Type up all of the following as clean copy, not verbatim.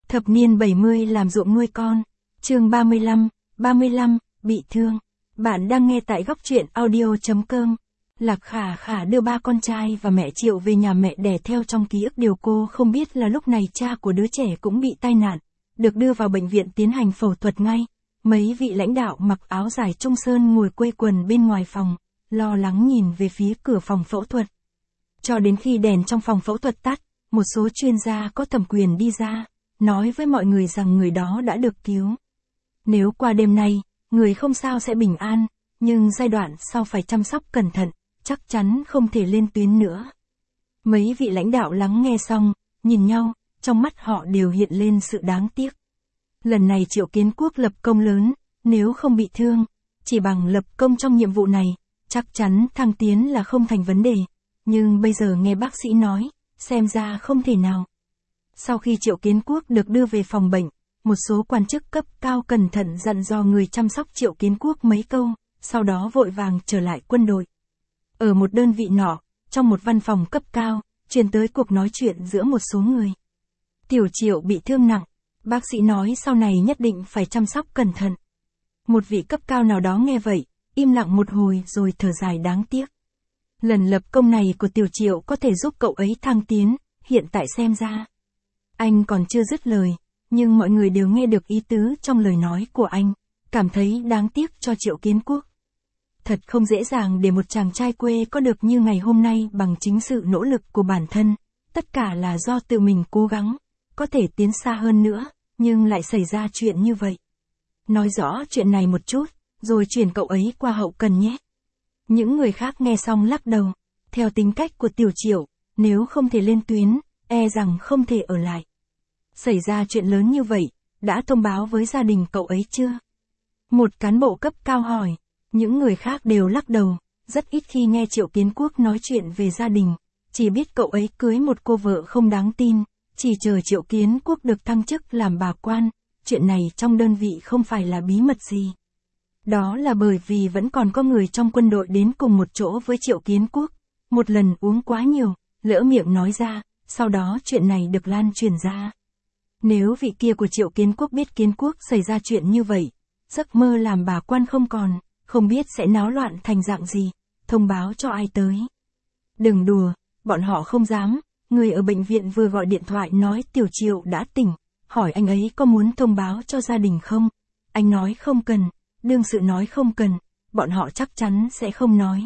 Thập niên 70 làm ruộng nuôi con. Chương 35, bị thương. Bạn đang nghe tại góc truyện audio.com. Lạc Khả Khả đưa ba con trai và mẹ Triệu về nhà mẹ đẻ theo trong ký ức. Điều cô không biết là lúc này cha của đứa trẻ cũng bị tai nạn, được đưa vào bệnh viện tiến hành phẫu thuật ngay. Mấy vị lãnh đạo mặc áo dài Trung Sơn ngồi quây quần bên ngoài phòng, lo lắng nhìn về phía cửa phòng phẫu thuật. Cho đến khi đèn trong phòng phẫu thuật tắt, một số chuyên gia có thẩm quyền đi ra, nói với mọi người rằng người đó đã được cứu. Nếu qua đêm nay, người không sao sẽ bình an, nhưng giai đoạn sau phải chăm sóc cẩn thận, chắc chắn không thể lên tuyến nữa. Mấy vị lãnh đạo lắng nghe xong, nhìn nhau, trong mắt họ đều hiện lên sự đáng tiếc. Lần này Triệu Kiến Quốc lập công lớn, nếu không bị thương, chỉ bằng lập công trong nhiệm vụ này, chắc chắn thăng tiến là không thành vấn đề. Nhưng bây giờ nghe bác sĩ nói, xem ra không thể nào. Sau khi Triệu Kiến Quốc được đưa về phòng bệnh, một số quan chức cấp cao cẩn thận dặn dò người chăm sóc Triệu Kiến Quốc mấy câu, sau đó vội vàng trở lại quân đội. Ở một đơn vị nọ, trong một văn phòng cấp cao, truyền tới cuộc nói chuyện giữa một số người. Tiểu Triệu bị thương nặng, bác sĩ nói sau này nhất định phải chăm sóc cẩn thận. Một vị cấp cao nào đó nghe vậy, im lặng một hồi rồi thở dài đáng tiếc. Lần lập công này của Tiểu Triệu có thể giúp cậu ấy thăng tiến, hiện tại xem ra. Anh còn chưa dứt lời, nhưng mọi người đều nghe được ý tứ trong lời nói của anh, cảm thấy đáng tiếc cho Triệu Kiến Quốc. Thật không dễ dàng để một chàng trai quê có được như ngày hôm nay bằng chính sự nỗ lực của bản thân, tất cả là do tự mình cố gắng, có thể tiến xa hơn nữa, nhưng lại xảy ra chuyện như vậy. Nói rõ chuyện này một chút, rồi chuyển cậu ấy qua hậu cần nhé. Những người khác nghe xong lắc đầu, theo tính cách của Tiểu Triệu, nếu không thể lên tuyến, e rằng không thể ở lại. Xảy ra chuyện lớn như vậy, đã thông báo với gia đình cậu ấy chưa? Một cán bộ cấp cao hỏi, những người khác đều lắc đầu, rất ít khi nghe Triệu Kiến Quốc nói chuyện về gia đình, chỉ biết cậu ấy cưới một cô vợ không đáng tin, chỉ chờ Triệu Kiến Quốc được thăng chức làm bà quan, chuyện này trong đơn vị không phải là bí mật gì. Đó là bởi vì vẫn còn có người trong quân đội đến cùng một chỗ với Triệu Kiến Quốc, một lần uống quá nhiều, lỡ miệng nói ra, sau đó chuyện này được lan truyền ra. Nếu vị kia của Triệu Kiến Quốc biết Kiến Quốc xảy ra chuyện như vậy, giấc mơ làm bà quan không còn, không biết sẽ náo loạn thành dạng gì, thông báo cho ai tới. Đừng đùa, bọn họ không dám, người ở bệnh viện vừa gọi điện thoại nói Tiểu Triệu đã tỉnh, hỏi anh ấy có muốn thông báo cho gia đình không? Anh nói không cần, đương sự nói không cần, bọn họ chắc chắn sẽ không nói.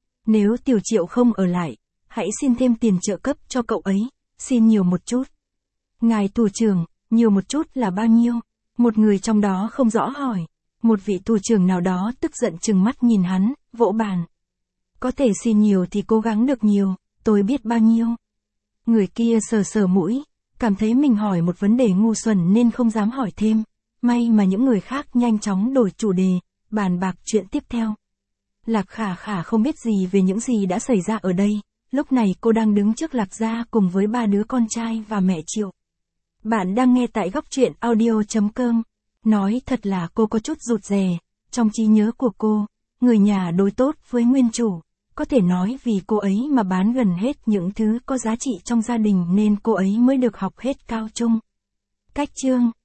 Nếu Tiểu Triệu không ở lại, hãy xin thêm tiền trợ cấp cho cậu ấy, xin nhiều một chút. Ngài thủ trưởng, nhiều một chút là bao nhiêu? Một người trong đó không rõ hỏi. Một vị thủ trưởng nào đó tức giận trừng mắt nhìn hắn, vỗ bàn. Có thể xin nhiều thì cố gắng được nhiều, tôi biết bao nhiêu. Người kia sờ sờ mũi, cảm thấy mình hỏi một vấn đề ngu xuẩn nên không dám hỏi thêm. May mà những người khác nhanh chóng đổi chủ đề, bàn bạc chuyện tiếp theo. Lạc Khả Khả không biết gì về những gì đã xảy ra ở đây, lúc này cô đang đứng trước Lạc gia cùng với ba đứa con trai và mẹ Triệu. Bạn đang nghe tại góc truyện audio.com. Nói thật là cô có chút rụt rè, trong trí nhớ của cô, người nhà đối tốt với nguyên chủ, có thể nói vì cô ấy mà bán gần hết những thứ có giá trị trong gia đình nên cô ấy mới được học hết cao trung. Cách chương